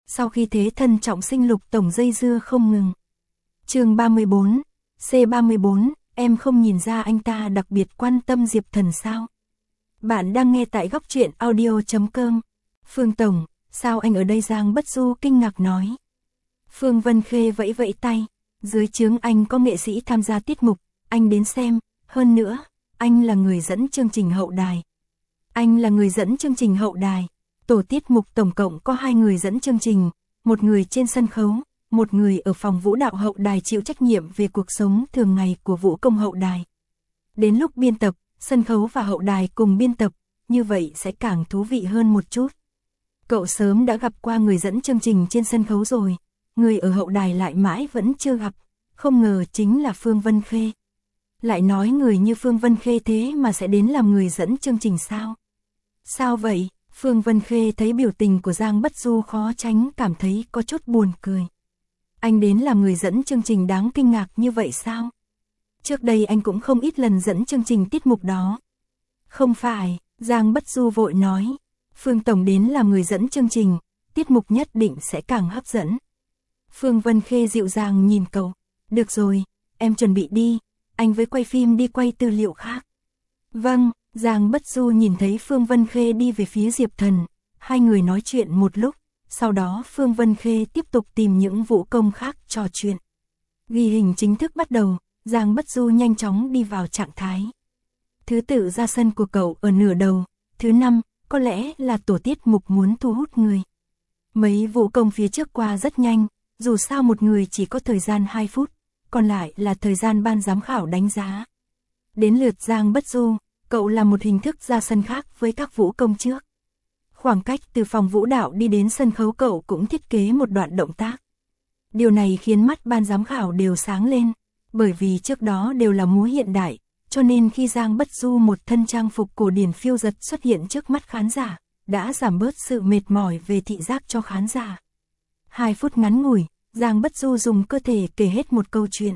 sau khi thế thân trọng sinh Lục tổng dây dưa không ngừng. Chương 34, C34, em không nhìn ra anh ta đặc biệt quan tâm Diệp Thần sao? Bạn đang nghe tại góc truyện audio.com. Phương tổng, sao anh ở đây? Giang Bất Du kinh ngạc nói. Phương Vân Khê vẫy vẫy tay, dưới trướng anh có nghệ sĩ tham gia tiết mục, anh đến xem, hơn nữa, anh là người dẫn chương trình hậu đài. Anh là người dẫn chương trình hậu đài, tổ tiết mục tổng cộng có 2 người dẫn chương trình, một người trên sân khấu, một người ở phòng vũ đạo hậu đài chịu trách nhiệm về cuộc sống thường ngày của vũ công hậu đài. Đến lúc biên tập, sân khấu và hậu đài cùng biên tập, như vậy sẽ càng thú vị hơn một chút. Cậu sớm đã gặp qua người dẫn chương trình trên sân khấu rồi, người ở hậu đài lại mãi vẫn chưa gặp, không ngờ chính là Phương Vân Khê. Lại nói người như Phương Vân Khê thế mà sẽ đến làm người dẫn chương trình sao? Sao vậy? Phương Vân Khê thấy biểu tình của Giang Bất Du khó tránh cảm thấy có chút buồn cười. Anh đến làm người dẫn chương trình đáng kinh ngạc như vậy sao? Trước đây anh cũng không ít lần dẫn chương trình tiết mục đó. Không phải, Giang Bất Du vội nói. Phương tổng đến làm người dẫn chương trình, tiết mục nhất định sẽ càng hấp dẫn. Phương Vân Khê dịu dàng nhìn cậu. Được rồi, em chuẩn bị đi, anh với quay phim đi quay tư liệu khác. Vâng, Giang Bất Du nhìn thấy Phương Vân Khê đi về phía Diệp Thần, hai người nói chuyện một lúc, sau đó Phương Vân Khê tiếp tục tìm những vũ công khác trò chuyện. Ghi hình chính thức bắt đầu, Giang Bất Du nhanh chóng đi vào trạng thái. Thứ tự ra sân của cậu ở nửa đầu, thứ 5, có lẽ là tổ tiết mục muốn thu hút người. Mấy vũ công phía trước qua rất nhanh, dù sao một người chỉ có thời gian 2 phút, còn lại là thời gian ban giám khảo đánh giá. Đến lượt Giang Bất Du, cậu làm một hình thức ra sân khác với các vũ công trước. Khoảng cách từ phòng vũ đạo đi đến sân khấu cậu cũng thiết kế một đoạn động tác. Điều này khiến mắt ban giám khảo đều sáng lên, bởi vì trước đó đều là múa hiện đại, cho nên khi Giang Bất Du một thân trang phục cổ điển phiêu giật xuất hiện trước mắt khán giả, đã giảm bớt sự mệt mỏi về thị giác cho khán giả. 2 phút ngắn ngủi, Giang Bất Du dùng cơ thể kể hết một câu chuyện.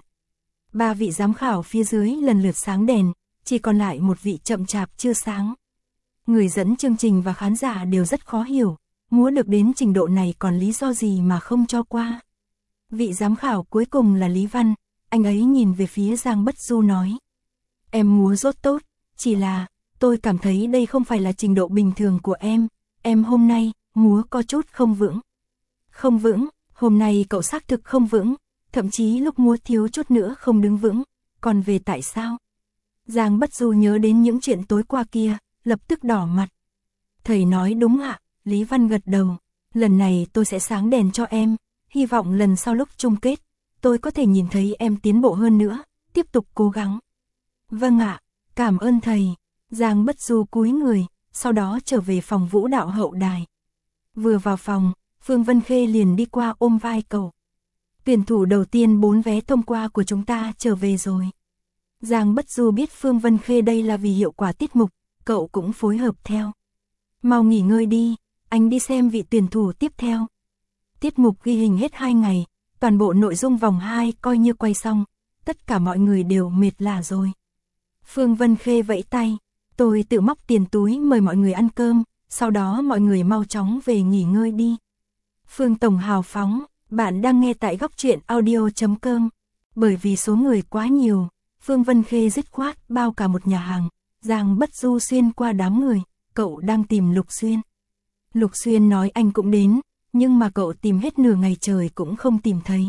3 vị giám khảo phía dưới lần lượt sáng đèn, chỉ còn lại một vị chậm chạp chưa sáng. Người dẫn chương trình và khán giả đều rất khó hiểu, múa được đến trình độ này còn lý do gì mà không cho qua. Vị giám khảo cuối cùng là Lý Văn, anh ấy nhìn về phía Giang Bất Du nói. Em múa rất tốt, chỉ là, tôi cảm thấy đây không phải là trình độ bình thường của em hôm nay, múa có chút không vững. Không vững, hôm nay cậu xác thực không vững, thậm chí lúc múa thiếu chút nữa không đứng vững, còn về tại sao? Giang Bất Du nhớ đến những chuyện tối qua kia, lập tức đỏ mặt. Thầy nói đúng ạ, Lý Văn gật đầu, lần này tôi sẽ sáng đèn cho em, hy vọng lần sau lúc chung kết, tôi có thể nhìn thấy em tiến bộ hơn nữa, tiếp tục cố gắng. Vâng ạ, cảm ơn thầy. Giang Bất Du cúi người, sau đó trở về phòng vũ đạo hậu đài. Vừa vào phòng, Phương Vân Khê liền đi qua ôm vai cậu. Tuyển thủ đầu tiên 4 vé thông qua của chúng ta trở về rồi. Giang Bất Du biết Phương Vân Khê đây là vì hiệu quả tiết mục, cậu cũng phối hợp theo. Mau nghỉ ngơi đi, anh đi xem vị tuyển thủ tiếp theo. Tiết mục ghi hình hết 2 ngày, toàn bộ nội dung vòng 2 coi như quay xong, tất cả mọi người đều mệt lả rồi. Phương Vân Khê vẫy tay, tôi tự móc tiền túi mời mọi người ăn cơm, sau đó mọi người mau chóng về nghỉ ngơi đi. Phương tổng hào phóng, bạn đang nghe tại góc truyện audio.com. Bởi vì số người quá nhiều, Phương Vân Khê dứt khoát bao cả một nhà hàng. Giang Bất Du xuyên qua đám người, cậu đang tìm Lục Xuyên. Lục Xuyên nói anh cũng đến, nhưng mà cậu tìm hết nửa ngày trời cũng không tìm thấy.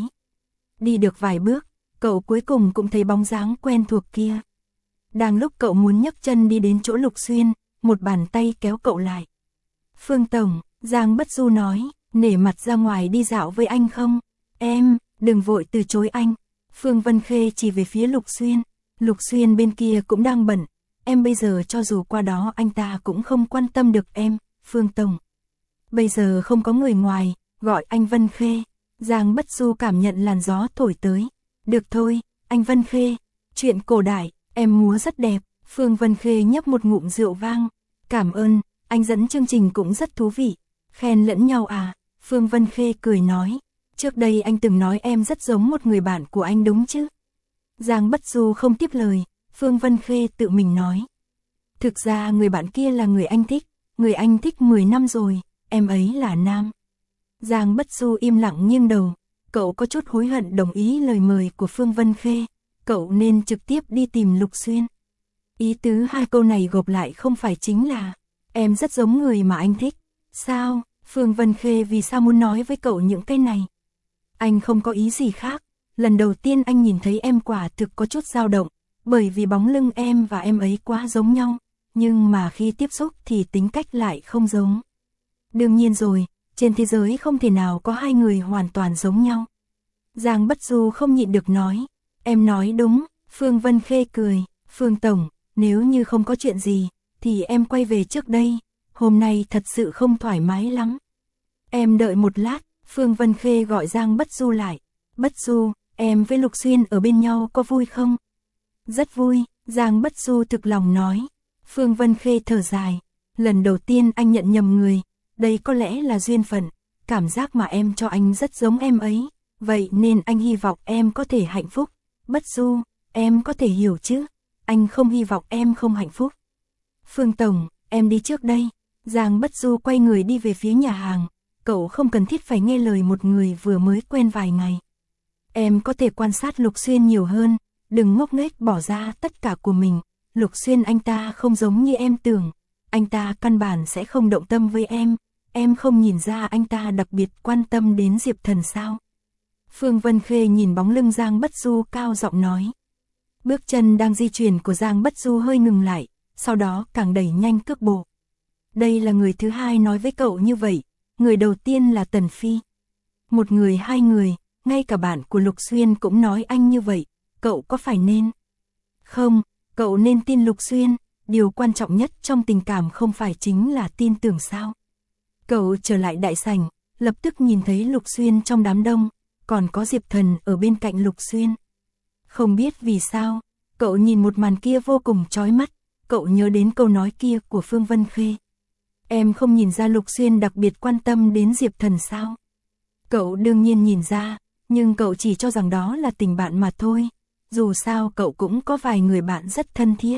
Đi được vài bước, cậu cuối cùng cũng thấy bóng dáng quen thuộc kia. Đang lúc cậu muốn nhấc chân đi đến chỗ Lục Xuyên, một bàn tay kéo cậu lại. Phương tổng, Giang Bất Du nói, nể mặt ra ngoài đi dạo với anh không? Em, đừng vội từ chối anh. Phương Vân Khê chỉ về phía Lục Xuyên. Lục Xuyên bên kia cũng đang bận. Em bây giờ cho dù qua đó anh ta cũng không quan tâm được em, Phương tổng. Bây giờ không có người ngoài, gọi anh Vân Khê. Giang Bất Du cảm nhận làn gió thổi tới. Được thôi, anh Vân Khê, chuyện cổ đại, em múa rất đẹp. Phương Vân Khê nhấp một ngụm rượu vang. Cảm ơn, anh dẫn chương trình cũng rất thú vị. Khen lẫn nhau à? Phương Vân Khê cười nói. Trước đây anh từng nói em rất giống một người bạn của anh đúng chứ? Giang Bất Du không tiếp lời, Phương Vân Khê tự mình nói. Thực ra người bạn kia là người anh thích 10 năm rồi, em ấy là nam. Giang Bất Du im lặng nghiêng đầu, cậu có chút hối hận đồng ý lời mời của Phương Vân Khê, cậu nên trực tiếp đi tìm Lục Xuyên. Ý tứ hai câu này gộp lại không phải chính là, em rất giống người mà anh thích, sao, Phương Vân Khê vì sao muốn nói với cậu những cái này? Anh không có ý gì khác, lần đầu tiên anh nhìn thấy em quả thực có chút dao động, bởi vì bóng lưng em và em ấy quá giống nhau, nhưng mà khi tiếp xúc thì tính cách lại không giống. Đương nhiên rồi, trên thế giới không thể nào có hai người hoàn toàn giống nhau. Giang Bất Du không nhịn được nói, em nói đúng, Phương Vân Khê cười, Phương Tổng, nếu như không có chuyện gì, thì em quay về trước đây, hôm nay thật sự không thoải mái lắm. Em đợi một lát, Phương Vân Khê gọi Giang Bất Du lại, Bất Du, em với Lục Xuyên ở bên nhau có vui không? Rất vui, Giang Bất Du thực lòng nói. Phương Vân Khê thở dài, lần đầu tiên anh nhận nhầm người, đây có lẽ là duyên phận, cảm giác mà em cho anh rất giống em ấy, vậy nên anh hy vọng em có thể hạnh phúc. Bất Du, em có thể hiểu chứ, anh không hy vọng em không hạnh phúc. Phương Tổng, em đi trước đây. Giang Bất Du quay người đi về phía nhà hàng, cậu không cần thiết phải nghe lời một người vừa mới quen vài ngày. Em có thể quan sát Lục Xuyên nhiều hơn, đừng ngốc nghếch bỏ ra tất cả của mình. Lục Xuyên anh ta không giống như em tưởng, anh ta căn bản sẽ không động tâm với em không nhìn ra anh ta đặc biệt quan tâm đến Diệp Thần sao? Phương Vân Khê nhìn bóng lưng Giang Bất Du cao giọng nói. Bước chân đang di chuyển của Giang Bất Du hơi ngừng lại, sau đó càng đẩy nhanh cước bộ. Đây là người thứ hai nói với cậu như vậy, người đầu tiên là Tần Phi. Một người hai người, ngay cả bạn của Lục Xuyên cũng nói anh như vậy, cậu có phải nên? Không, cậu nên tin Lục Xuyên, điều quan trọng nhất trong tình cảm không phải chính là tin tưởng sao? Cậu trở lại đại sảnh, lập tức nhìn thấy Lục Xuyên trong đám đông, còn có Diệp Thần ở bên cạnh Lục Xuyên. Không biết vì sao, cậu nhìn một màn kia vô cùng chói mắt, cậu nhớ đến câu nói kia của Phương Vân Khê. Em không nhìn ra Lục Xuyên đặc biệt quan tâm đến Diệp Thần sao? Cậu đương nhiên nhìn ra, nhưng cậu chỉ cho rằng đó là tình bạn mà thôi. Dù sao cậu cũng có vài người bạn rất thân thiết.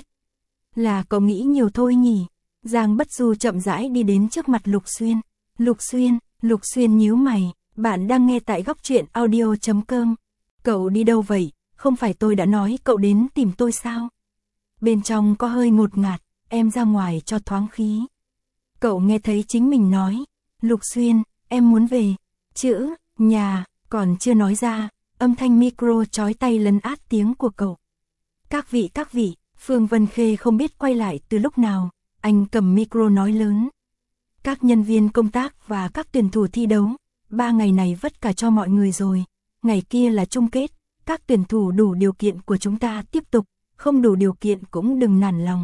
Là cậu nghĩ nhiều thôi nhỉ? Giang Bất Du chậm rãi đi đến trước mặt Lục Xuyên. Lục Xuyên nhíu mày, bạn đang nghe tại Góc Truyện Audio.com. Cậu đi đâu vậy? Không phải tôi đã nói cậu đến tìm tôi sao? Bên trong có hơi ngột ngạt, em ra ngoài cho thoáng khí. Cậu nghe thấy chính mình nói, Lục Xuyên, em muốn về. Chữ, nhà, còn chưa nói ra, âm thanh micro chói tai lấn át tiếng của cậu. Các vị, Phương Vân Khê không biết quay lại từ lúc nào, anh cầm micro nói lớn. Các nhân viên công tác và các tuyển thủ thi đấu, 3 ngày này vất cả cho mọi người rồi, ngày kia là chung kết, các tuyển thủ đủ điều kiện của chúng ta tiếp tục, không đủ điều kiện cũng đừng nản lòng.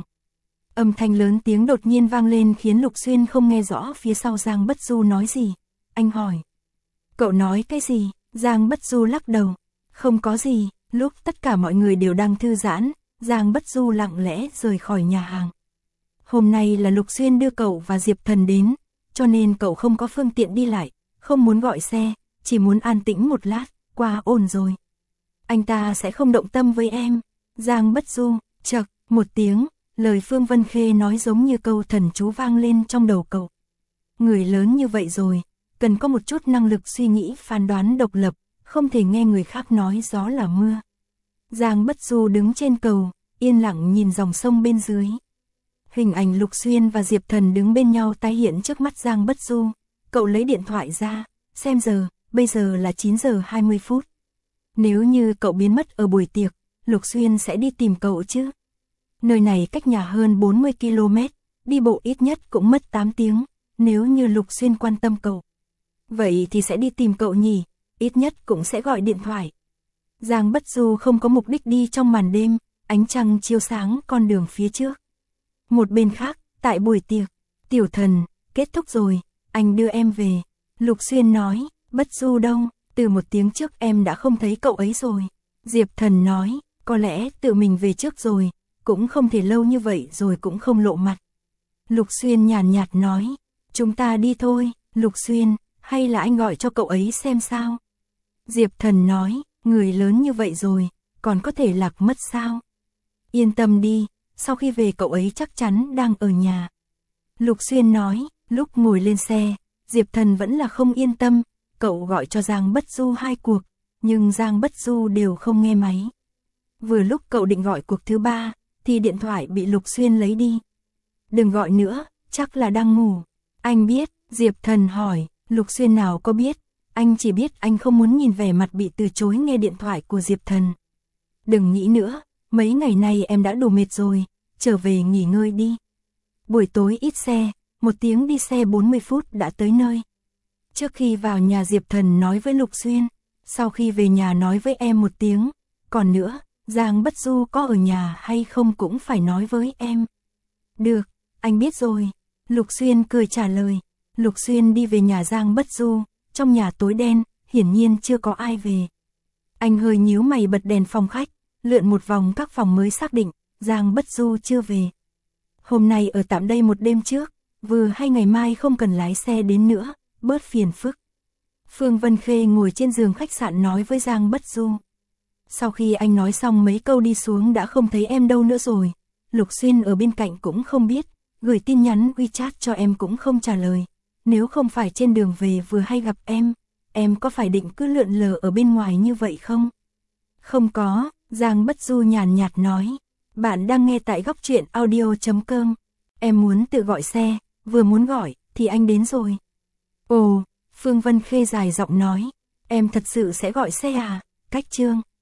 Âm thanh lớn tiếng đột nhiên vang lên khiến Lục Xuyên không nghe rõ phía sau Giang Bất Du nói gì. Anh hỏi. Cậu nói cái gì? Giang Bất Du lắc đầu. Không có gì, lúc tất cả mọi người đều đang thư giãn, Giang Bất Du lặng lẽ rời khỏi nhà hàng. Hôm nay là Lục Xuyên đưa cậu và Diệp Thần đến, cho nên cậu không có phương tiện đi lại, không muốn gọi xe, chỉ muốn an tĩnh một lát, qua ổn rồi. Anh ta sẽ không động tâm với em. Giang Bất Du, chậc, một tiếng, lời Phương Vân Khê nói giống như câu thần chú vang lên trong đầu cậu. Người lớn như vậy rồi, cần có một chút năng lực suy nghĩ phán đoán độc lập, không thể nghe người khác nói gió là mưa. Giang Bất Du đứng trên cầu, yên lặng nhìn dòng sông bên dưới. Hình ảnh Lục Xuyên và Diệp Thần đứng bên nhau tái hiện trước mắt Giang Bất Du. Cậu lấy điện thoại ra, xem giờ, bây giờ là 9 giờ 20 phút. Nếu như cậu biến mất ở buổi tiệc, Lục Xuyên sẽ đi tìm cậu chứ. Nơi này cách nhà hơn 40 km, đi bộ ít nhất cũng mất 8 tiếng, nếu như Lục Xuyên quan tâm cậu. Vậy thì sẽ đi tìm cậu nhỉ, ít nhất cũng sẽ gọi điện thoại. Giang Bất Du không có mục đích đi trong màn đêm, ánh trăng chiếu sáng con đường phía trước. Một bên khác, tại buổi tiệc, Tiểu Thần, kết thúc rồi, anh đưa em về. Lục Xuyên nói, Bất Du đâu, từ một tiếng trước em đã không thấy cậu ấy rồi. Diệp Thần nói, có lẽ tự mình về trước rồi, cũng không thể lâu như vậy rồi cũng không lộ mặt. Lục Xuyên nhàn nhạt nói, chúng ta đi thôi. Lục Xuyên, hay là anh gọi cho cậu ấy xem sao? Diệp Thần nói, người lớn như vậy rồi, còn có thể lạc mất sao? Yên tâm đi, sau khi về cậu ấy chắc chắn đang ở nhà. Lục Xuyên nói, lúc ngồi lên xe, Diệp Thần vẫn là không yên tâm, cậu gọi cho Giang Bất Du 2 cuộc, nhưng Giang Bất Du đều không nghe máy. Vừa lúc cậu định gọi cuộc thứ 3, thì điện thoại bị Lục Xuyên lấy đi. Đừng gọi nữa, chắc là đang ngủ. Anh biết, Diệp Thần hỏi, Lục Xuyên nào có biết, anh chỉ biết anh không muốn nhìn vẻ mặt bị từ chối nghe điện thoại của Diệp Thần. Đừng nghĩ nữa, mấy ngày nay em đã đủ mệt rồi, trở về nghỉ ngơi đi. Buổi tối ít xe, 1 tiếng đi xe 40 phút đã tới nơi. Trước khi vào nhà Diệp Thần nói với Lục Xuyên, sau khi về nhà nói với em 1 tiếng, còn nữa, Giang Bất Du có ở nhà hay không cũng phải nói với em. Được, anh biết rồi. Lục Xuyên cười trả lời. Lục Xuyên đi về nhà Giang Bất Du, trong nhà tối đen, hiển nhiên chưa có ai về. Anh hơi nhíu mày bật đèn phòng khách, lượn một vòng các phòng mới xác định, Giang Bất Du chưa về. Hôm nay ở tạm đây một đêm trước, vừa hay ngày mai không cần lái xe đến nữa, bớt phiền phức. Phương Vân Khê ngồi trên giường khách sạn nói với Giang Bất Du. Sau khi anh nói xong mấy câu đi xuống đã không thấy em đâu nữa rồi. Lục Xuyên ở bên cạnh cũng không biết, gửi tin nhắn WeChat cho em cũng không trả lời. Nếu không phải trên đường về vừa hay gặp em có phải định cứ lượn lờ ở bên ngoài như vậy không? Không có, Giang Bất Du nhàn nhạt nói. Bạn đang nghe tại góc truyện audio.com. Em muốn tự gọi xe, vừa muốn gọi thì anh đến rồi. Ồ, Phương Vân Khê dài giọng nói. Em thật sự sẽ gọi xe à? Cách Trương.